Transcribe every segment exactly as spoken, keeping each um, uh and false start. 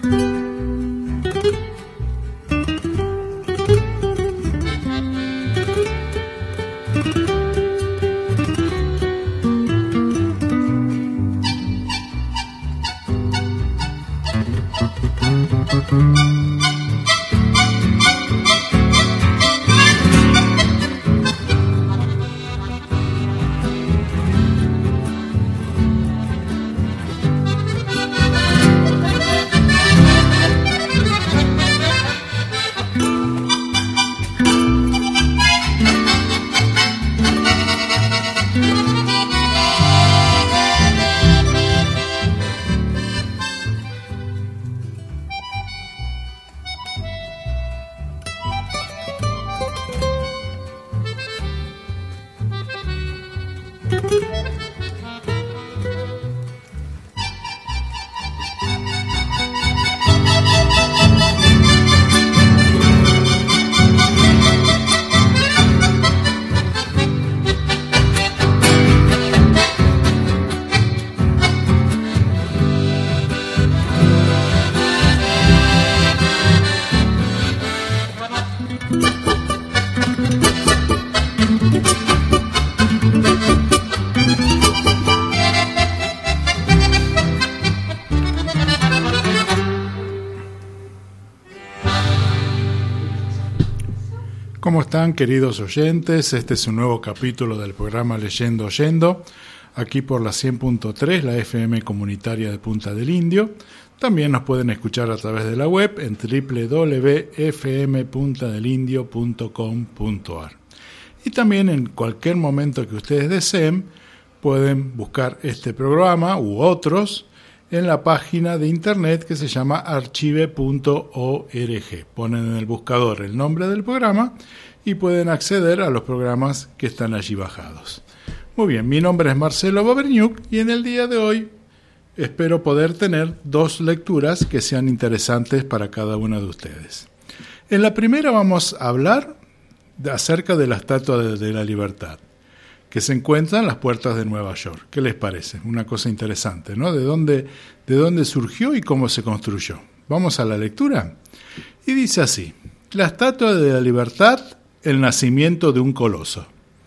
¿Cómo están, queridos oyentes? Este es un nuevo capítulo del programa Leyendo Oyendo, aquí por la cien punto tres, la F M comunitaria de Punta del Indio. También nos pueden escuchar a través de la web en doble u doble u doble u punto f m punta del indio punto com punto a r. Y también en cualquier momento que ustedes deseen, pueden buscar este programa u otros en la página de internet que se llama archive punto org. Ponen en el buscador el nombre del programa y pueden acceder a los programas que están allí bajados. Muy bien, mi nombre es Marcelo Baberniuk y en el día de hoy espero poder tener dos lecturas que sean interesantes para cada una de ustedes. En la primera vamos a hablar de, acerca de la Estatua de, de la Libertad, que se encuentra en las puertas de Nueva York. ¿Qué les parece? Una cosa interesante, ¿no? ¿De dónde, de dónde surgió y cómo se construyó? Vamos a la lectura. Y dice así: la Estatua de la Libertad, el nacimiento de un coloso.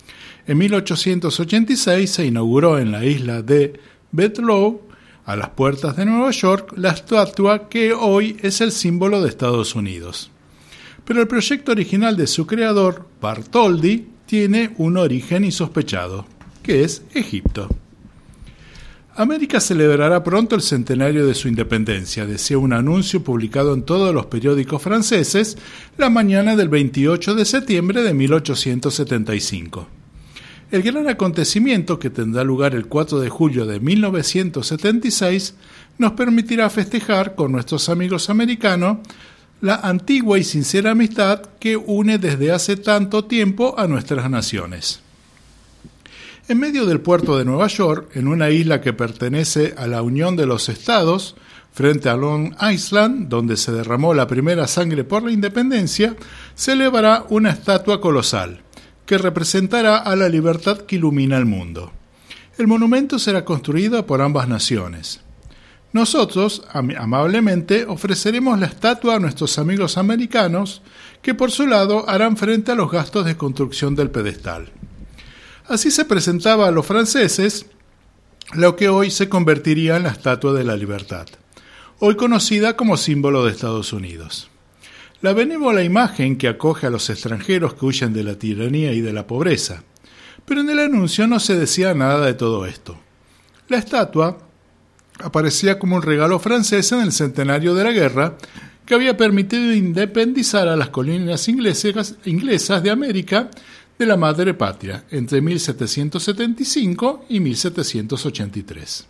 En mil ochocientos ochenta y seis se inauguró en la isla de Bedloe, a las puertas de Nueva York, la estatua que hoy es el símbolo de Estados Unidos. Pero el proyecto original de su creador, Bartholdi, tiene un origen insospechado, que es Egipto. América celebrará pronto el centenario de su independencia, decía un anuncio publicado en todos los periódicos franceses la mañana del veintiocho de septiembre de mil ochocientos setenta y cinco. El gran acontecimiento, que tendrá lugar el cuatro de julio de mil novecientos setenta y seis, nos permitirá festejar con nuestros amigos americanos la antigua y sincera amistad que une desde hace tanto tiempo a nuestras naciones. En medio del puerto de Nueva York, en una isla que pertenece a la Unión de los Estados, frente a Long Island, donde se derramó la primera sangre por la independencia, se elevará una estatua colosal, que representará a la libertad que ilumina el mundo. El monumento será construido por ambas naciones. Nosotros, am- amablemente, ofreceremos la estatua a nuestros amigos americanos, que por su lado harán frente a los gastos de construcción del pedestal. Así se presentaba a los franceses lo que hoy se convertiría en la Estatua de la Libertad, hoy conocida como símbolo de Estados Unidos. La benévola imagen que acoge a los extranjeros que huyen de la tiranía y de la pobreza. Pero en el anuncio no se decía nada de todo esto. La estatua aparecía como un regalo francés en el centenario de la guerra que había permitido independizar a las colonias inglesas, inglesas de América de la madre patria entre mil setecientos setenta y cinco y mil setecientos ochenta y tres.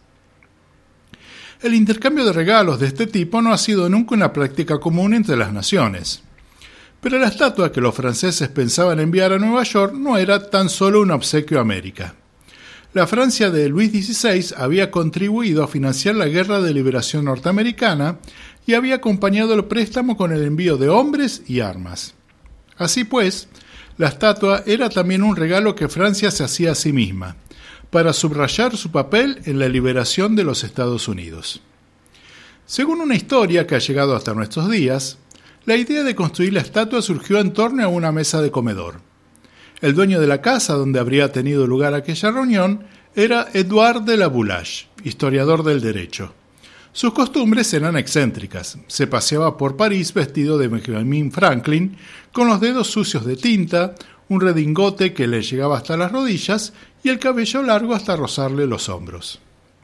El intercambio de regalos de este tipo no ha sido nunca una práctica común entre las naciones. Pero la estatua que los franceses pensaban enviar a Nueva York no era tan solo un obsequio a América. La Francia de Luis dieciséis había contribuido a financiar la Guerra de Liberación norteamericana y había acompañado el préstamo con el envío de hombres y armas. Así pues, la estatua era también un regalo que Francia se hacía a sí misma, para subrayar su papel en la liberación de los Estados Unidos. Según una historia que ha llegado hasta nuestros días, la idea de construir la estatua surgió en torno a una mesa de comedor. El dueño de la casa donde habría tenido lugar aquella reunión era Edouard de la Boulache, historiador del derecho. Sus costumbres eran excéntricas. Se paseaba por París vestido de Benjamin Franklin, con los dedos sucios de tinta, un redingote que le llegaba hasta las rodillas y el cabello largo hasta rozarle los hombros.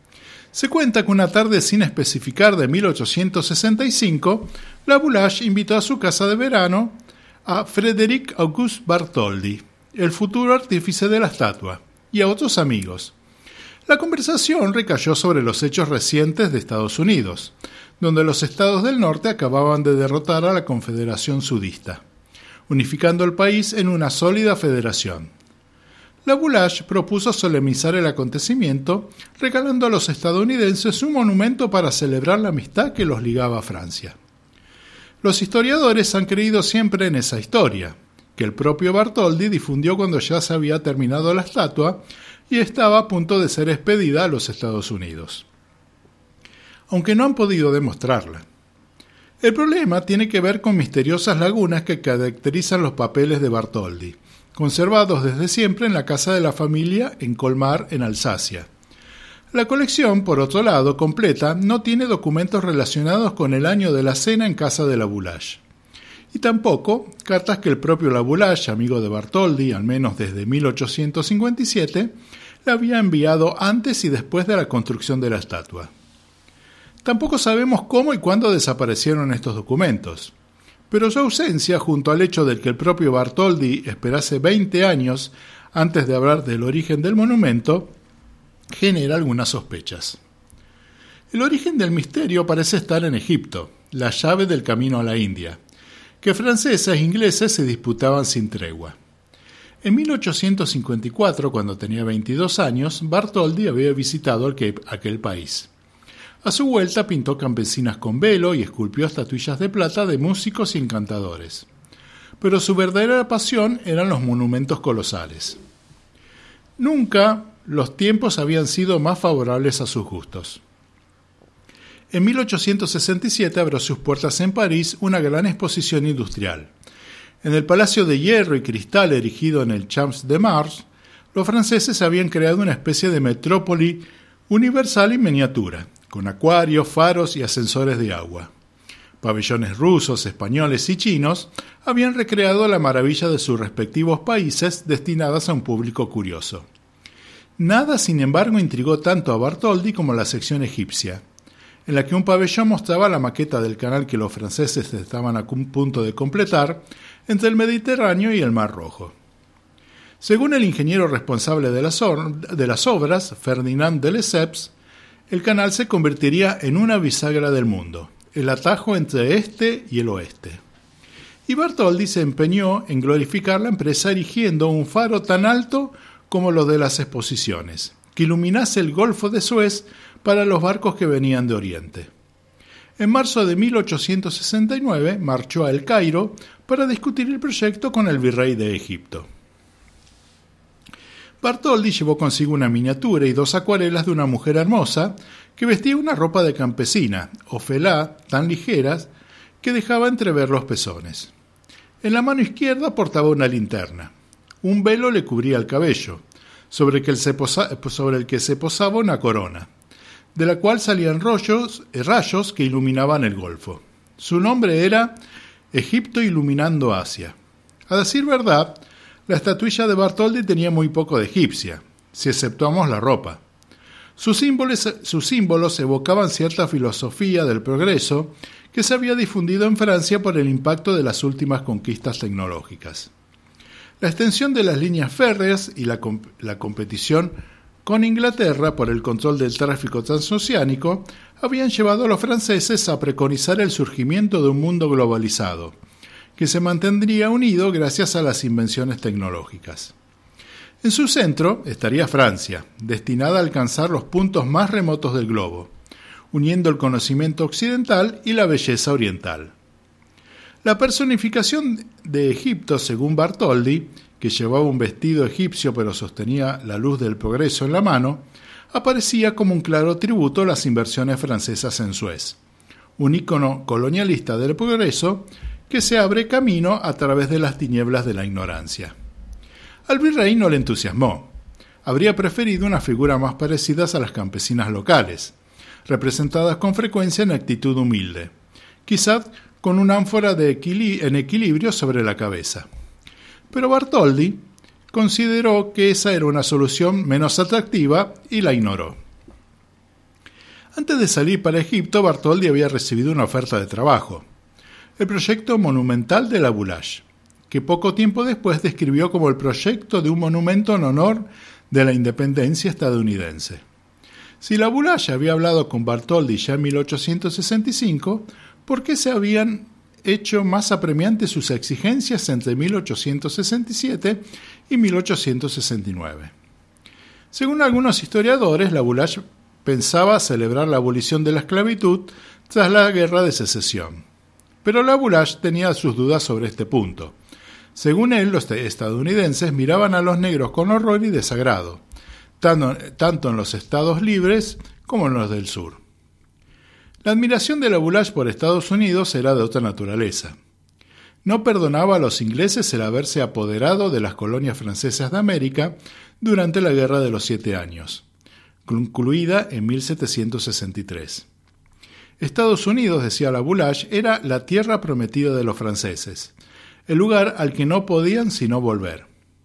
Se cuenta que una tarde sin especificar de mil ochocientos sesenta y cinco, la Boulache invitó a su casa de verano a Frédéric Auguste Bartholdi, el futuro artífice de la estatua, y a otros amigos. La conversación recayó sobre los hechos recientes de Estados Unidos, donde los estados del norte acababan de derrotar a la Confederación Sudista, unificando el país en una sólida federación. La Boulache propuso solemnizar el acontecimiento, regalando a los estadounidenses un monumento para celebrar la amistad que los ligaba a Francia. Los historiadores han creído siempre en esa historia, que el propio Bartholdi difundió cuando ya se había terminado la estatua y estaba a punto de ser expedida a los Estados Unidos, aunque no han podido demostrarla. El problema tiene que ver con misteriosas lagunas que caracterizan los papeles de Bartholdi, conservados desde siempre en la casa de la familia en Colmar, en Alsacia. La colección, por otro lado, completa, no tiene documentos relacionados con el año de la cena en casa de la Boulache. Y tampoco cartas que el propio la Boulache, amigo de Bartholdi, al menos desde mil ochocientos cincuenta y siete, le había enviado antes y después de la construcción de la estatua. Tampoco sabemos cómo y cuándo desaparecieron estos documentos, pero su ausencia, junto al hecho de que el propio Bartholdi esperase veinte años antes de hablar del origen del monumento, genera algunas sospechas. El origen del misterio parece estar en Egipto, la llave del camino a la India, que franceses e ingleses se disputaban sin tregua. En mil ochocientos cincuenta y cuatro, cuando tenía veintidós años, Bartholdi había visitado aquel país. A su vuelta pintó campesinas con velo y esculpió estatuillas de plata de músicos y encantadores. Pero su verdadera pasión eran los monumentos colosales. Nunca los tiempos habían sido más favorables a sus gustos. En mil ochocientos sesenta y siete abrió sus puertas en París una gran exposición industrial. En el Palacio de Hierro y Cristal erigido en el Champs de Mars, los franceses habían creado una especie de metrópoli universal en miniatura, con acuarios, faros y ascensores de agua. Pabellones rusos, españoles y chinos habían recreado la maravilla de sus respectivos países destinadas a un público curioso. Nada, sin embargo, intrigó tanto a Bartholdi como la sección egipcia, en la que un pabellón mostraba la maqueta del canal que los franceses estaban a punto de completar entre el Mediterráneo y el Mar Rojo. Según el ingeniero responsable de las, de las obras, Ferdinand de Lesseps, el canal se convertiría en una bisagra del mundo, el atajo entre este y el oeste. Y Bartholdi se empeñó en glorificar la empresa erigiendo un faro tan alto como los de las exposiciones, que iluminase el Golfo de Suez para los barcos que venían de Oriente. En marzo de mil ochocientos sesenta y nueve marchó a El Cairo para discutir el proyecto con el virrey de Egipto. Bartholdi llevó consigo una miniatura y dos acuarelas de una mujer hermosa que vestía una ropa de campesina, o felá, tan ligeras que dejaba entrever los pezones. En la mano izquierda portaba una linterna. Un velo le cubría el cabello, sobre el que se, posa, sobre el que se posaba una corona, de la cual salían rollos, eh, rayos que iluminaban el golfo. Su nombre era Egipto iluminando Asia. A decir verdad, la estatuilla de Bartholdi tenía muy poco de egipcia, si exceptuamos la ropa. Sus símbolos, sus símbolos evocaban cierta filosofía del progreso que se había difundido en Francia por el impacto de las últimas conquistas tecnológicas. La extensión de las líneas férreas y la, comp- la competición con Inglaterra por el control del tráfico transoceánico habían llevado a los franceses a preconizar el surgimiento de un mundo globalizado, que se mantendría unido gracias a las invenciones tecnológicas. En su centro estaría Francia, destinada a alcanzar los puntos más remotos del globo, uniendo el conocimiento occidental y la belleza oriental. La personificación de Egipto, según Bartholdi, que llevaba un vestido egipcio pero sostenía la luz del progreso en la mano, aparecía como un claro tributo a las inversiones francesas en Suez, un ícono colonialista del progreso que se abre camino a través de las tinieblas de la ignorancia. Al virrey no le entusiasmó. Habría preferido una figura más parecida a las campesinas locales, representadas con frecuencia en actitud humilde, quizás con una ánfora de equili- en equilibrio sobre la cabeza. Pero Bartholdi consideró que esa era una solución menos atractiva y la ignoró. Antes de salir para Egipto, Bartholdi había recibido una oferta de trabajo, el proyecto monumental de la Boulache, que poco tiempo después describió como el proyecto de un monumento en honor de la independencia estadounidense. Si la Boulache había hablado con Bartholdi ya en mil ochocientos sesenta y cinco, ¿por qué se habían hecho más apremiantes sus exigencias entre mil ochocientos sesenta y siete y mil ochocientos sesenta y nueve? Según algunos historiadores, la Boulache pensaba celebrar la abolición de la esclavitud tras la Guerra de Secesión. Pero la Boulache tenía sus dudas sobre este punto. Según él, los estadounidenses miraban a los negros con horror y desagrado, tanto, tanto en los estados libres como en los del sur. La admiración de la Boulache por Estados Unidos era de otra naturaleza. No perdonaba a los ingleses el haberse apoderado de las colonias francesas de América durante la Guerra de los Siete Años, concluida en mil setecientos sesenta y tres. Estados Unidos, decía la Boulache, era la tierra prometida de los franceses, el lugar al que no podían sino volver.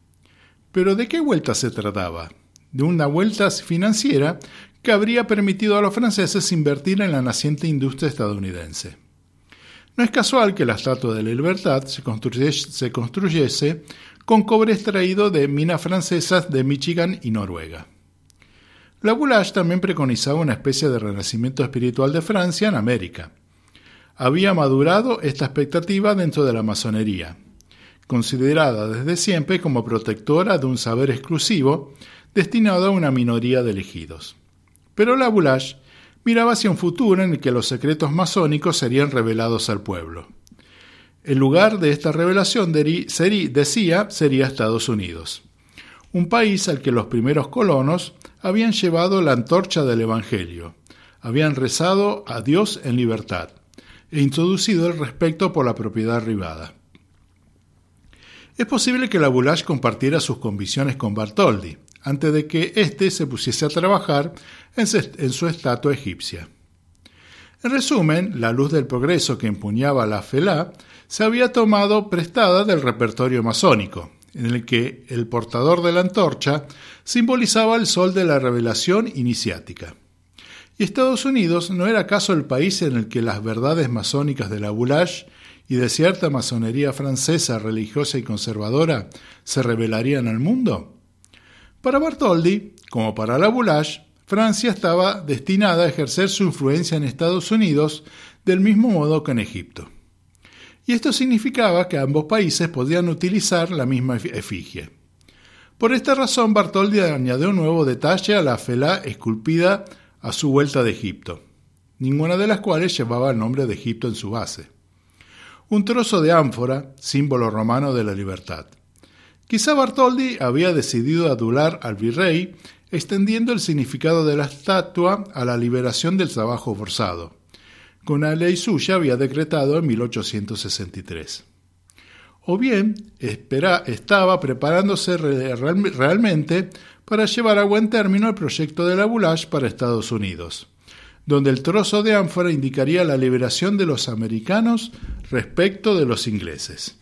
Pero ¿de qué vuelta se trataba? De una vuelta financiera que habría permitido a los franceses invertir en la naciente industria estadounidense. No es casual que la Estatua de la Libertad se construyese, se construyese con cobre extraído de minas francesas de Michigan y Noruega. La Boulache también preconizaba una especie de renacimiento espiritual de Francia en América. Había madurado esta expectativa dentro de la masonería, considerada desde siempre como protectora de un saber exclusivo destinado a una minoría de elegidos. Pero la Boulache miraba hacia un futuro en el que los secretos masónicos serían revelados al pueblo. El lugar de esta revelación, de, seri, decía, sería Estados Unidos, un país al que los primeros colonos habían llevado la antorcha del Evangelio, habían rezado a Dios en libertad e introducido el respeto por la propiedad privada. Es posible que la Boulache compartiera sus convicciones con Bartholdi, antes de que éste se pusiese a trabajar en su estatua egipcia. En resumen, la luz del progreso que empuñaba la Felá se había tomado prestada del repertorio masónico, en el que el portador de la antorcha simbolizaba el sol de la revelación iniciática. Y Estados Unidos no era acaso el país en el que las verdades masónicas de la Boulache y de cierta masonería francesa religiosa y conservadora se revelarían al mundo. Para Bartholdi, como para la Boulache, Francia estaba destinada a ejercer su influencia en Estados Unidos del mismo modo que en Egipto. Y esto significaba que ambos países podían utilizar la misma efigie. Por esta razón, Bartholdi añadió un nuevo detalle a la Felá esculpida a su vuelta de Egipto, ninguna de las cuales llevaba el nombre de Egipto en su base. Un trozo de ánfora, símbolo romano de la libertad. Quizá Bartholdi había decidido adular al virrey, extendiendo el significado de la estatua a la liberación del trabajo forzado, que una ley suya había decretado en mil ochocientos sesenta y tres. O bien espera, estaba preparándose real, realmente para llevar a buen término el proyecto de la Boulache para Estados Unidos, donde el trozo de ánfora indicaría la liberación de los americanos respecto de los ingleses.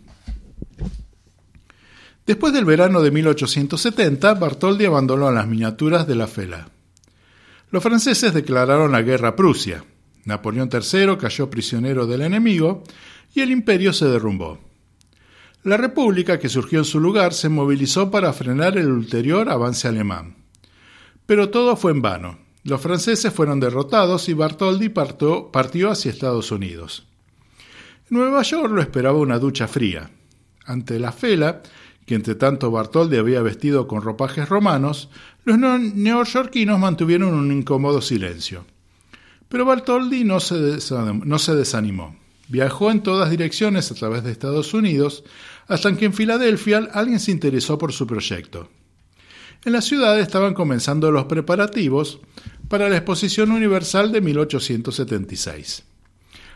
Después del verano de mil ochocientos setenta, Bartholdi abandonó las miniaturas de la Felá. Los franceses declararon la guerra a Prusia. Napoleón tercero cayó prisionero del enemigo y el imperio se derrumbó. La república que surgió en su lugar se movilizó para frenar el ulterior avance alemán. Pero todo fue en vano. Los franceses fueron derrotados y Bartholdi partió, partió hacia Estados Unidos. En Nueva York lo esperaba una ducha fría. Ante la Felá, que entre tanto Bartholdi había vestido con ropajes romanos, los neoyorquinos mantuvieron un incómodo silencio. Pero Bartholdi no se, desanimó, no se desanimó. Viajó en todas direcciones a través de Estados Unidos, hasta que en Filadelfia alguien se interesó por su proyecto. En la ciudad estaban comenzando los preparativos para la Exposición Universal de mil ochocientos setenta y seis.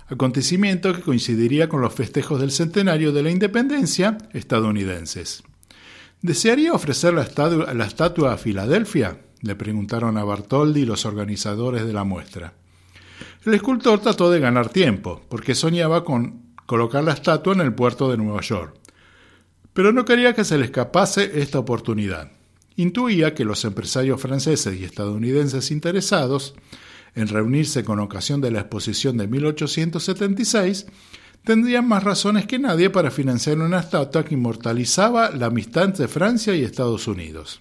acontecimiento que coincidiría con los festejos del centenario de la independencia estadounidenses. ¿Desearía ofrecer la estatua, la estatua a Filadelfia?, le preguntaron a Bartholdi los organizadores de la muestra. El escultor trató de ganar tiempo, porque soñaba con colocar la estatua en el puerto de Nueva York, pero no quería que se le escapase esta oportunidad. Intuía que los empresarios franceses y estadounidenses interesados en reunirse con ocasión de la exposición de mil ochocientos setenta y seis tendrían más razones que nadie para financiar una estatua que inmortalizaba la amistad entre Francia y Estados Unidos.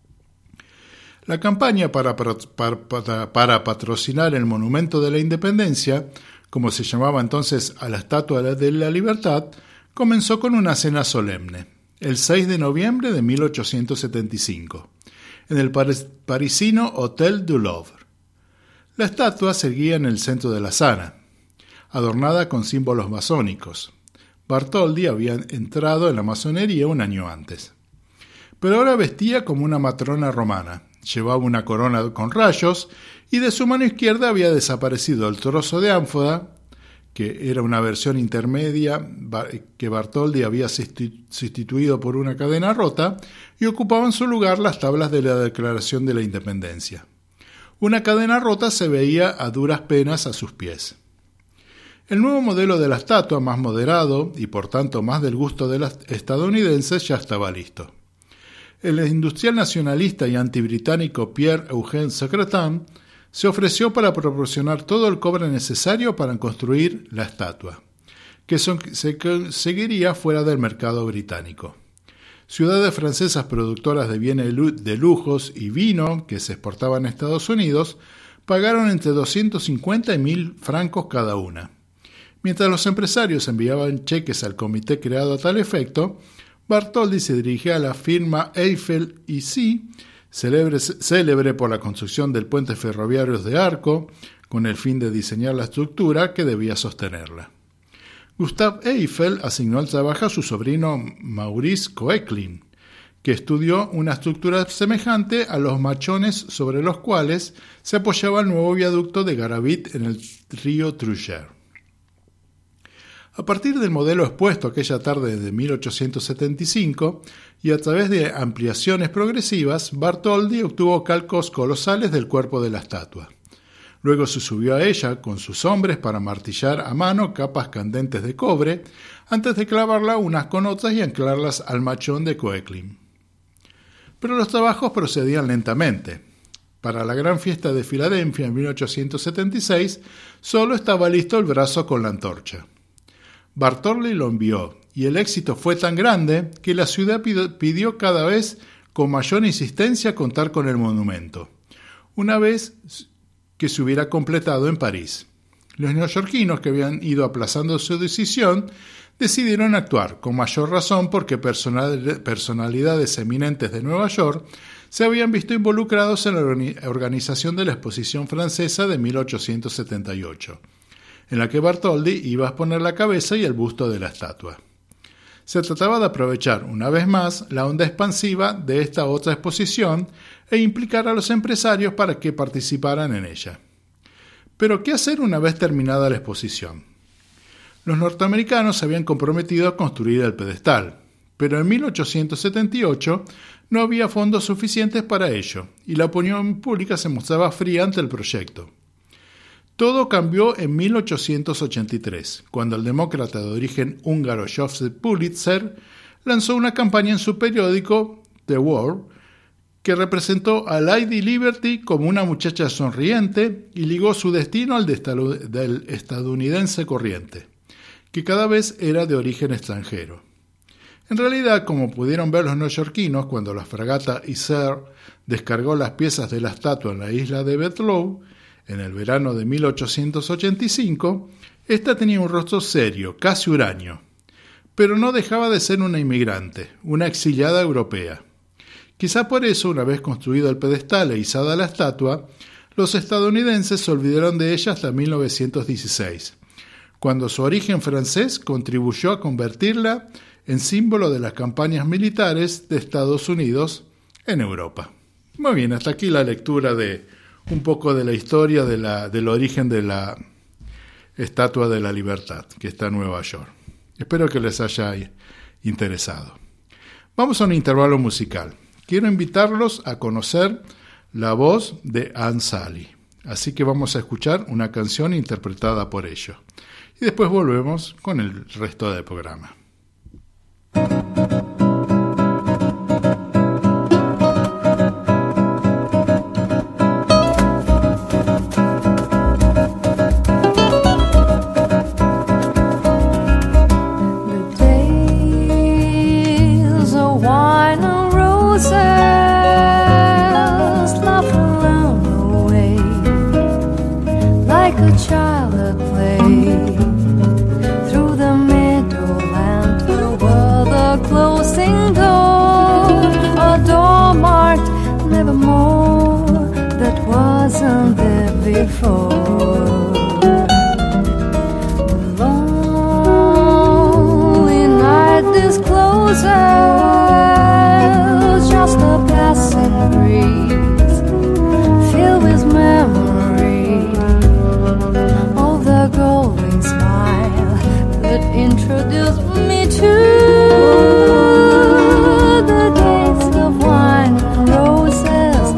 La campaña para, para, para, para patrocinar el Monumento de la Independencia, como se llamaba entonces a la Estatua de la Libertad, comenzó con una cena solemne, el seis de noviembre de mil ochocientos setenta y cinco, en el parisino Hôtel du Louvre. La estatua seguía en el centro de la sala, adornada con símbolos masónicos. Bartholdi había entrado en la masonería un año antes. Pero ahora vestía como una matrona romana. Llevaba una corona con rayos y de su mano izquierda había desaparecido el trozo de ánfora, que era una versión intermedia que Bartholdi había sustituido por una cadena rota, y ocupaban su lugar las tablas de la Declaración de la Independencia. Una cadena rota se veía a duras penas a sus pies. El nuevo modelo de la estatua, más moderado y por tanto más del gusto de los estadounidenses, ya estaba listo. El industrial nacionalista y antibritánico Pierre Eugène Secretan se ofreció para proporcionar todo el cobre necesario para construir la estatua, que se conseguiría fuera del mercado británico. Ciudades francesas productoras de bienes de lujos y vino que se exportaban a Estados Unidos pagaron entre doscientos cincuenta y mil francos cada una. Mientras los empresarios enviaban cheques al comité creado a tal efecto, Bartholdi se dirigía a la firma Eiffel y C, célebre, célebre por la construcción del puente ferroviario de Arco, con el fin de diseñar la estructura que debía sostenerla. Gustave Eiffel asignó el trabajo a su sobrino Maurice Koechlin, que estudió una estructura semejante a los machones sobre los cuales se apoyaba el nuevo viaducto de Garabit en el río Truyère. A partir del modelo expuesto aquella tarde de mil ochocientos setenta y cinco y a través de ampliaciones progresivas, Bartholdi obtuvo calcos colosales del cuerpo de la estatua. Luego se subió a ella con sus hombres para martillar a mano capas candentes de cobre antes de clavarla unas con otras y anclarlas al machón de Koechlin. Pero los trabajos procedían lentamente. Para la gran fiesta de Filadelfia en mil ochocientos setenta y seis solo estaba listo el brazo con la antorcha. Bartholdi lo envió, y el éxito fue tan grande que la ciudad pidió cada vez con mayor insistencia contar con el monumento, una vez que se hubiera completado en París. Los neoyorquinos, que habían ido aplazando su decisión, decidieron actuar, con mayor razón porque personalidades eminentes de Nueva York se habían visto involucrados en la organización de la Exposición Francesa de mil ochocientos setenta y ocho. En la que Bartholdi iba a exponer la cabeza y el busto de la estatua. Se trataba de aprovechar una vez más la onda expansiva de esta otra exposición e implicar a los empresarios para que participaran en ella. Pero ¿qué hacer una vez terminada la exposición? Los norteamericanos se habían comprometido a construir el pedestal, pero en mil ochocientos setenta y ocho no había fondos suficientes para ello y la opinión pública se mostraba fría ante el proyecto. Todo cambió en mil ochocientos ochenta y tres, cuando el demócrata de origen húngaro Joseph Pulitzer lanzó una campaña en su periódico The World que representó a Lady Liberty como una muchacha sonriente y ligó su destino al de del estadounidense corriente, que cada vez era de origen extranjero. En realidad, como pudieron ver los neoyorquinos cuando la fragata Isère descargó las piezas de la estatua en la isla de Bethlehem, en el verano de mil ochocientos ochenta y cinco, esta tenía un rostro serio, casi huraño, pero no dejaba de ser una inmigrante, una exiliada europea. Quizá por eso, una vez construido el pedestal e izada la estatua, los estadounidenses se olvidaron de ella hasta mil novecientos dieciséis, cuando su origen francés contribuyó a convertirla en símbolo de las campañas militares de Estados Unidos en Europa. Muy bien, hasta aquí la lectura de un poco de la historia de la, del origen de la Estatua de la Libertad, que está en Nueva York. Espero que les haya interesado. Vamos a un intervalo musical. Quiero invitarlos a conocer la voz de Ann Sally. Así que vamos a escuchar una canción interpretada por ellos. Y después volvemos con el resto del programa. Wasn't there before? The lonely night discloses just a passing breeze, filled with memory of the golden smile that introduced me to the days of wine and roses.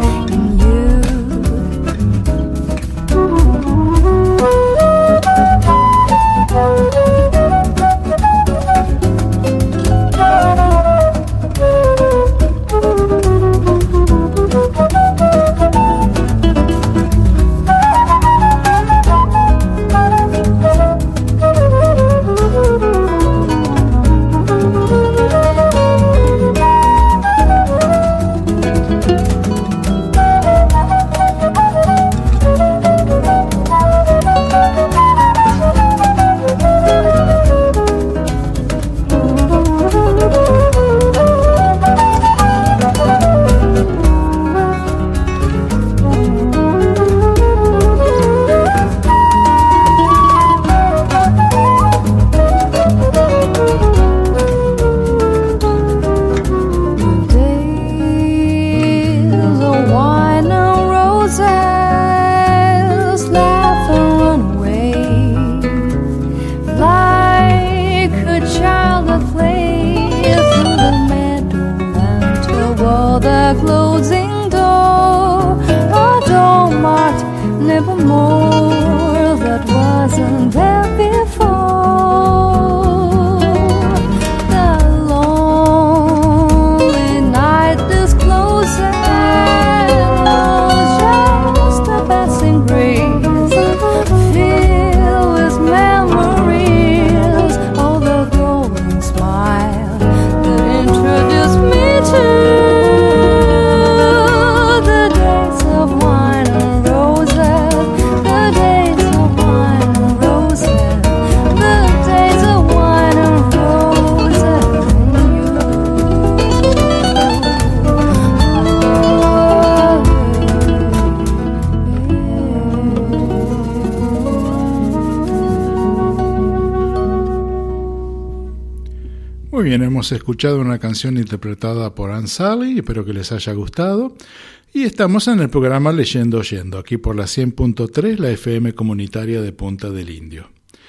Muy bien, hemos escuchado una canción interpretada por Ann Sally, espero que les haya gustado. Y estamos en el programa Leyendo Oyendo, aquí por la cien punto tres, la F M comunitaria de Punta del Indio.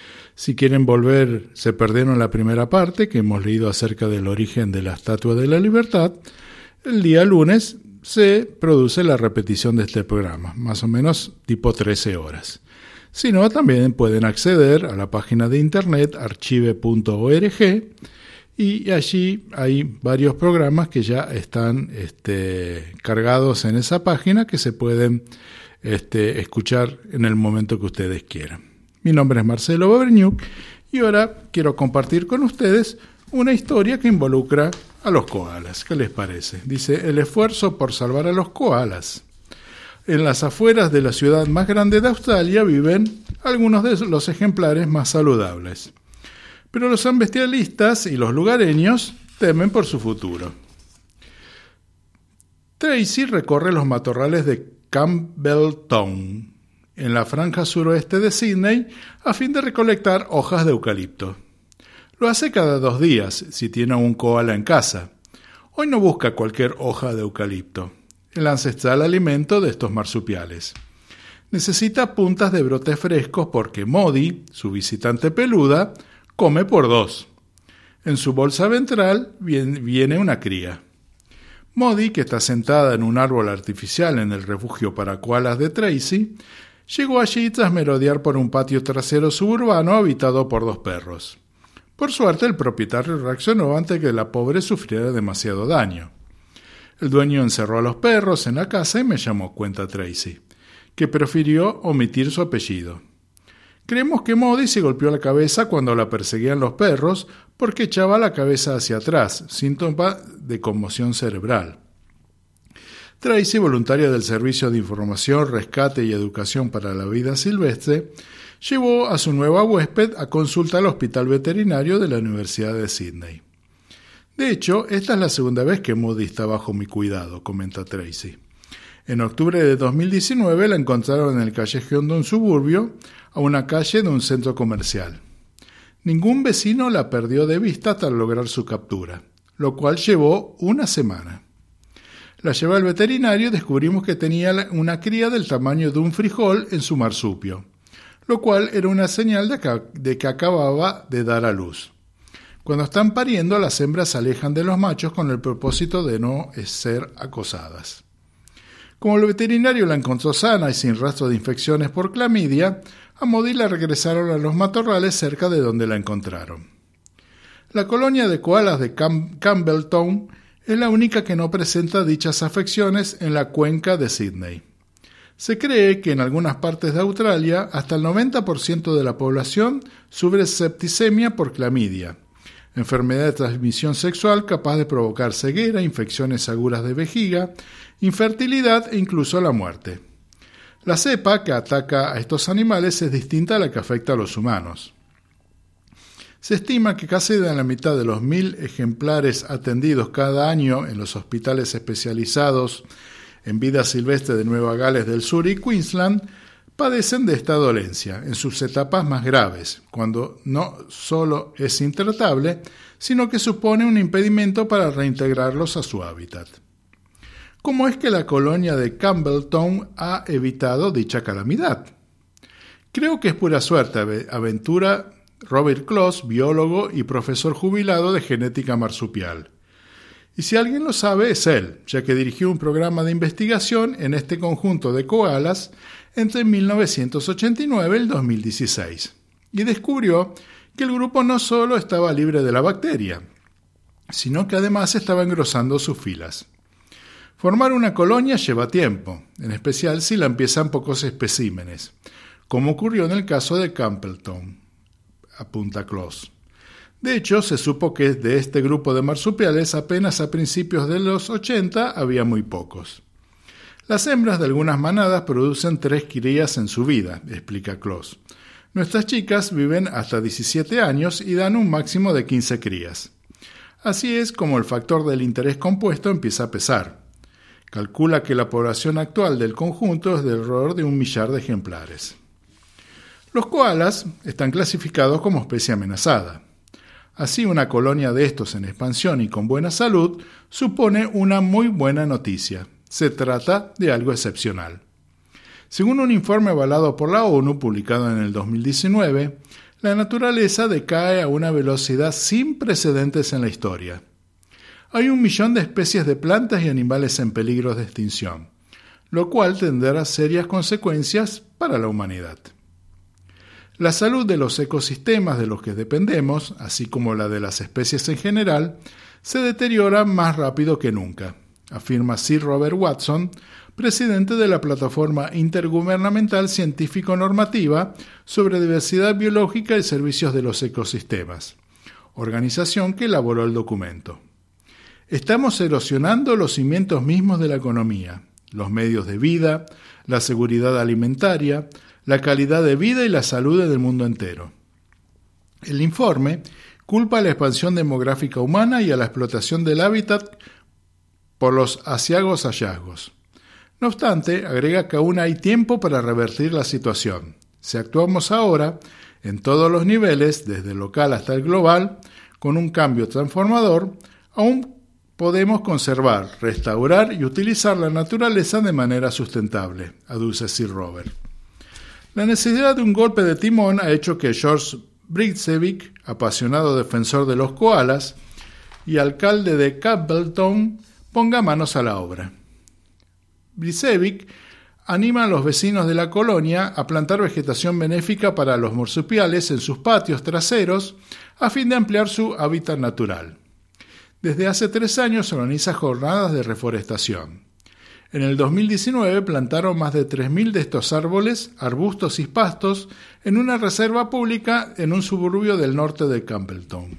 Si quieren volver, se perdieron la primera parte, que hemos leído acerca del origen de la Estatua de la Libertad, el día lunes se produce la repetición de este programa, más o menos tipo trece horas. Si no, también pueden acceder a la página de internet archive punto org, y allí hay varios programas que ya están este, cargados en esa página que se pueden este, escuchar en el momento que ustedes quieran. Mi nombre es Marcelo Baberniuk y ahora quiero compartir con ustedes una historia que involucra a los koalas. ¿Qué les parece? Dice: el esfuerzo por salvar a los koalas. En las afueras de la ciudad más grande de Australia viven algunos de los ejemplares más saludables. Pero los ambientalistas y los lugareños temen por su futuro. Tracy recorre los matorrales de Campbelltown, en la franja suroeste de Sydney, a fin de recolectar hojas de eucalipto. Lo hace cada dos días, si tiene un koala en casa. Hoy no busca cualquier hoja de eucalipto, el ancestral alimento de estos marsupiales. necesita puntas de brotes frescos porque Modi, su visitante peluda, come por dos. En su bolsa ventral viene una cría. Modi, que está sentada en un árbol artificial en el refugio para koalas de Tracy, llegó allí tras merodear por un patio trasero suburbano habitado por dos perros. Por suerte, el propietario reaccionó antes de que la pobre sufriera demasiado daño. El dueño encerró a los perros en la casa y me llamó, cuenta Tracy, que prefirió omitir su apellido. Creemos que Modi se golpeó la cabeza cuando la perseguían los perros porque echaba la cabeza hacia atrás, síntoma de conmoción cerebral. Tracy, voluntaria del Servicio de Información, Rescate y Educación para la Vida Silvestre, llevó a su nueva huésped a consulta al Hospital Veterinario de la Universidad de Sydney. De hecho, esta es la segunda vez que Modi está bajo mi cuidado, comenta Tracy. En octubre de dos mil diecinueve la encontraron en el callejón de un suburbio, a una calle de un centro comercial. Ningún vecino la perdió de vista hasta lograr su captura, lo cual llevó una semana. La llevé al veterinario y descubrimos que tenía una cría del tamaño de un frijol en su marsupio, lo cual era una señal de que, de que acababa de dar a luz. Cuando están pariendo, las hembras se alejan de los machos con el propósito de no ser acosadas. Como el veterinario la encontró sana y sin rastro de infecciones por clamidia, a Modi la regresaron a los matorrales cerca de donde la encontraron. La colonia de koalas de Cam- Campbelltown es la única que no presenta dichas afecciones en la cuenca de Sydney. Se cree que en algunas partes de Australia hasta el noventa por ciento de la población sufre septicemia por clamidia, enfermedad de transmisión sexual capaz de provocar ceguera, infecciones agudas de vejiga, infertilidad e incluso la muerte. La cepa que ataca a estos animales es distinta a la que afecta a los humanos. Se estima que casi de la mitad de los mil ejemplares atendidos cada año en los hospitales especializados en vida silvestre de Nueva Gales del Sur y Queensland padecen de esta dolencia en sus etapas más graves, cuando no solo es intratable, sino que supone un impedimento para reintegrarlos a su hábitat. ¿Cómo es que la colonia de Campbelltown ha evitado dicha calamidad? Creo que es pura suerte, aventura Robert Close, biólogo y profesor jubilado de genética marsupial. Y si alguien lo sabe, es él, ya que dirigió un programa de investigación en este conjunto de koalas entre mil novecientos ochenta y nueve y el dos mil dieciséis, y descubrió que el grupo no solo estaba libre de la bacteria, sino que además estaba engrosando sus filas. Formar una colonia lleva tiempo, en especial si la empiezan pocos especímenes, como ocurrió en el caso de Campbelltown, apunta Close. De hecho, se supo que de este grupo de marsupiales apenas a principios de los ochenta había muy pocos. Las hembras de algunas manadas producen tres crías en su vida, explica Close. Nuestras chicas viven hasta diecisiete años y dan un máximo de quince crías. Así es como el factor del interés compuesto empieza a pesar. Calcula que la población actual del conjunto es de alrededor de un millar de ejemplares. Los koalas están clasificados como especie amenazada. Así, una colonia de estos en expansión y con buena salud supone una muy buena noticia. Se trata de algo excepcional. Según un informe avalado por la ONU publicado en el dos mil diecinueve, la naturaleza decae a una velocidad sin precedentes en la historia. Hay un millón de especies de plantas y animales en peligro de extinción, lo cual tendrá serias consecuencias para la humanidad. La salud de los ecosistemas de los que dependemos, así como la de las especies en general, se deteriora más rápido que nunca, afirma Sir Robert Watson, presidente de la Plataforma Intergubernamental Científico-Normativa sobre Diversidad Biológica y Servicios de los Ecosistemas, organización que elaboró el documento. Estamos erosionando los cimientos mismos de la economía, los medios de vida, la seguridad alimentaria, la calidad de vida y la salud del mundo entero. El informe culpa a la expansión demográfica humana y a la explotación del hábitat por los aciagos hallazgos. No obstante, agrega que aún hay tiempo para revertir la situación. Si actuamos ahora, en todos los niveles, desde el local hasta el global, con un cambio transformador, aún podemos conservar, restaurar y utilizar la naturaleza de manera sustentable, aduce Sir Robert. La necesidad de un golpe de timón ha hecho que George Bricevic, apasionado defensor de los koalas y alcalde de Campbelltown, ponga manos a la obra. Bricevic anima a los vecinos de la colonia a plantar vegetación benéfica para los marsupiales en sus patios traseros a fin de ampliar su hábitat natural. Desde hace tres años organiza jornadas de reforestación. En el dos mil diecinueve plantaron más de tres mil de estos árboles, arbustos y pastos en una reserva pública en un suburbio del norte de Campbelltown.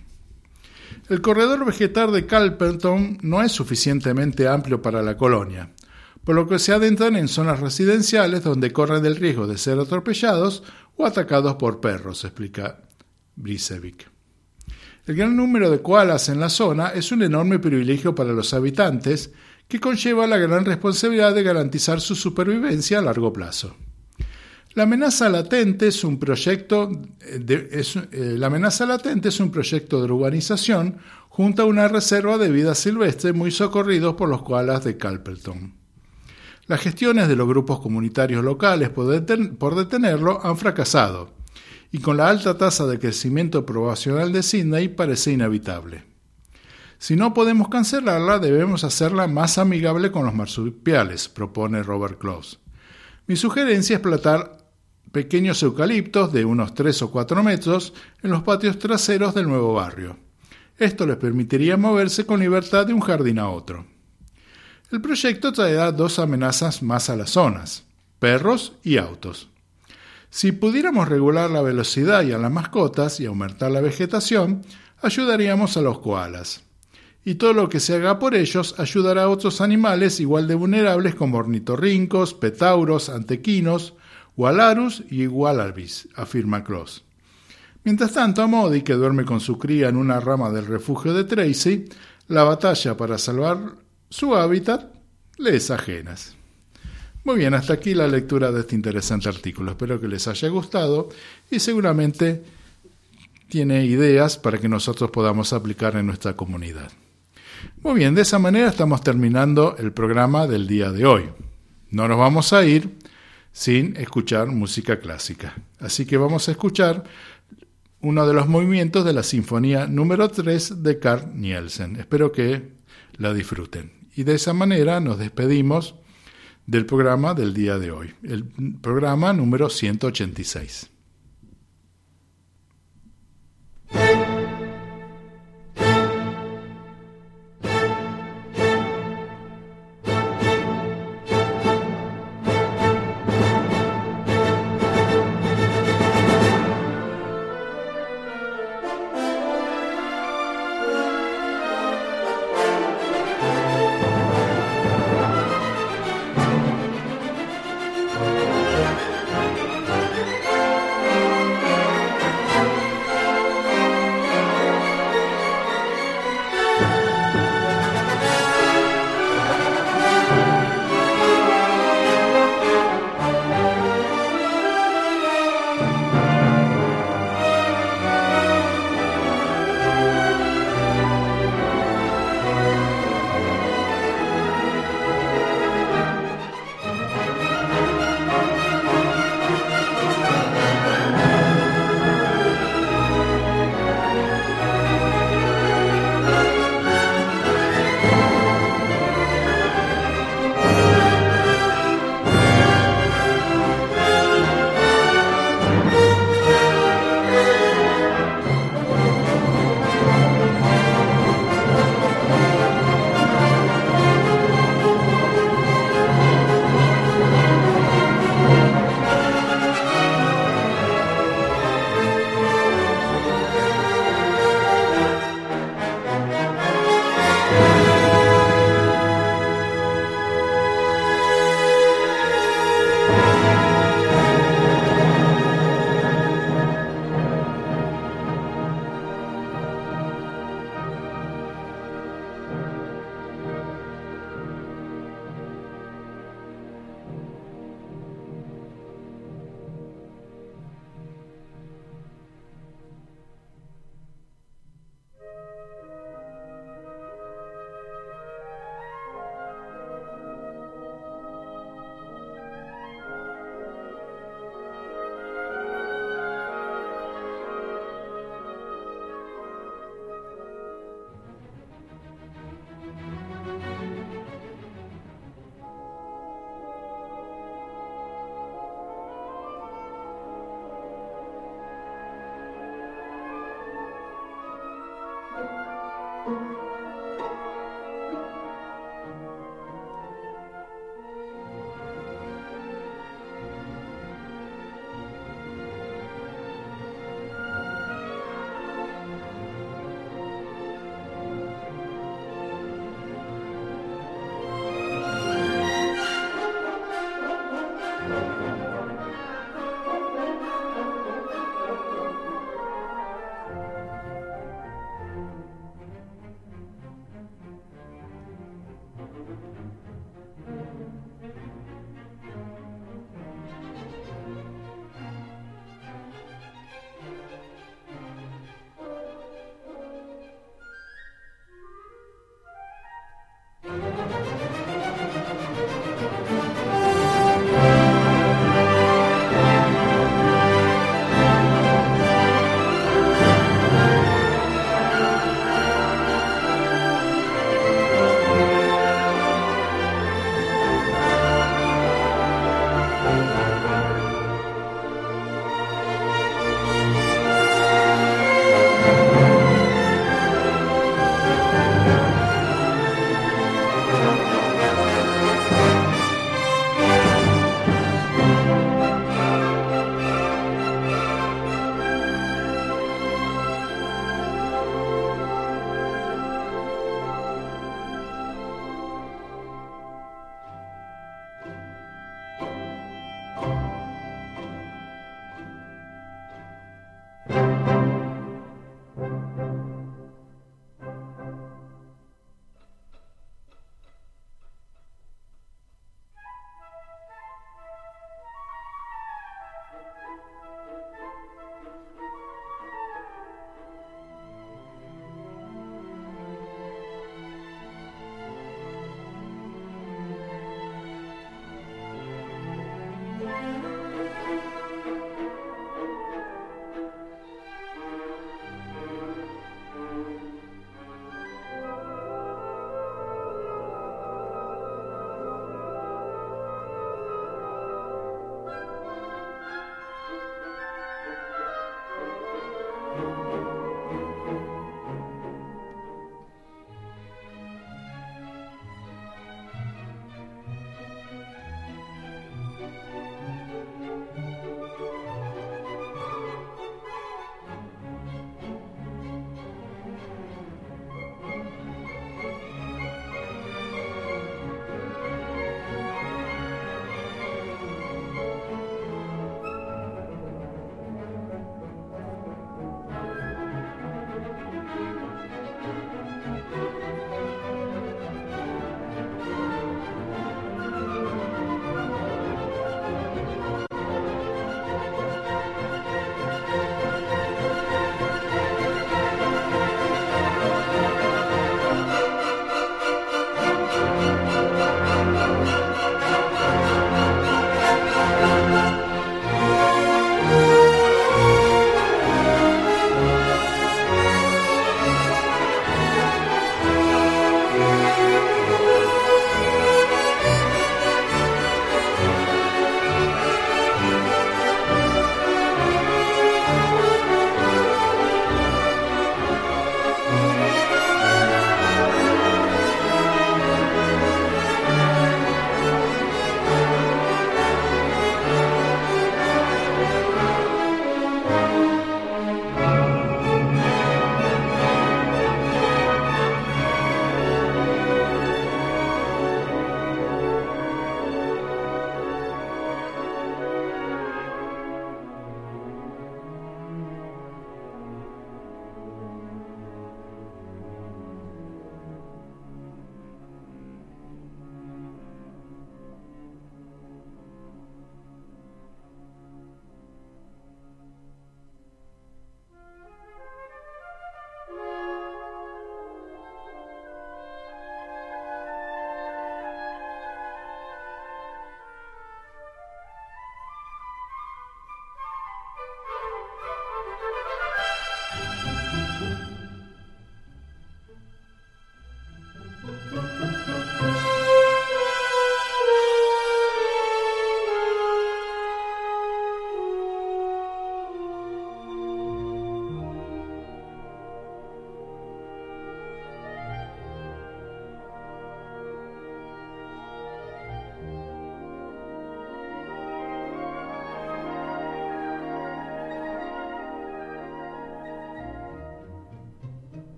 El corredor vegetal de Campbelltown no es suficientemente amplio para la colonia, por lo que se adentran en zonas residenciales donde corren el riesgo de ser atropellados o atacados por perros, explica Bricevic. El gran número de koalas en la zona es un enorme privilegio para los habitantes que conlleva la gran responsabilidad de garantizar su supervivencia a largo plazo. La amenaza latente es un proyecto de, es, eh, la amenaza latente es un proyecto de urbanización junto a una reserva de vida silvestre muy socorridos por los koalas de Campbelltown. Las gestiones de los grupos comunitarios locales por, deten- por detenerlo han fracasado, y con la alta tasa de crecimiento poblacional de Sydney parece inevitable. Si no podemos cancelarla, debemos hacerla más amigable con los marsupiales, propone Robert Close. Mi sugerencia es plantar pequeños eucaliptos de unos tres o cuatro metros en los patios traseros del nuevo barrio. Esto les permitiría moverse con libertad de un jardín a otro. El proyecto traerá dos amenazas más a las zonas: perros y autos. Si pudiéramos regular la velocidad y a las mascotas y aumentar la vegetación, ayudaríamos a los koalas. Y todo lo que se haga por ellos ayudará a otros animales igual de vulnerables como ornitorrincos, petauros, antequinos, Walrus y Wallabies, afirma Close. Mientras tanto, a Modi, que duerme con su cría en una rama del refugio de Tracy, la batalla para salvar su hábitat le es ajena. Muy bien, hasta aquí la lectura de este interesante artículo. Espero que les haya gustado y seguramente tiene ideas para que nosotros podamos aplicar en nuestra comunidad. Muy bien, de esa manera estamos terminando el programa del día de hoy. No nos vamos a ir sin escuchar música clásica. Así que vamos a escuchar uno de los movimientos de la Sinfonía número tres de Carl Nielsen. Espero que la disfruten. Y de esa manera nos despedimos del programa del día de hoy, el programa número ciento ochenta y seis.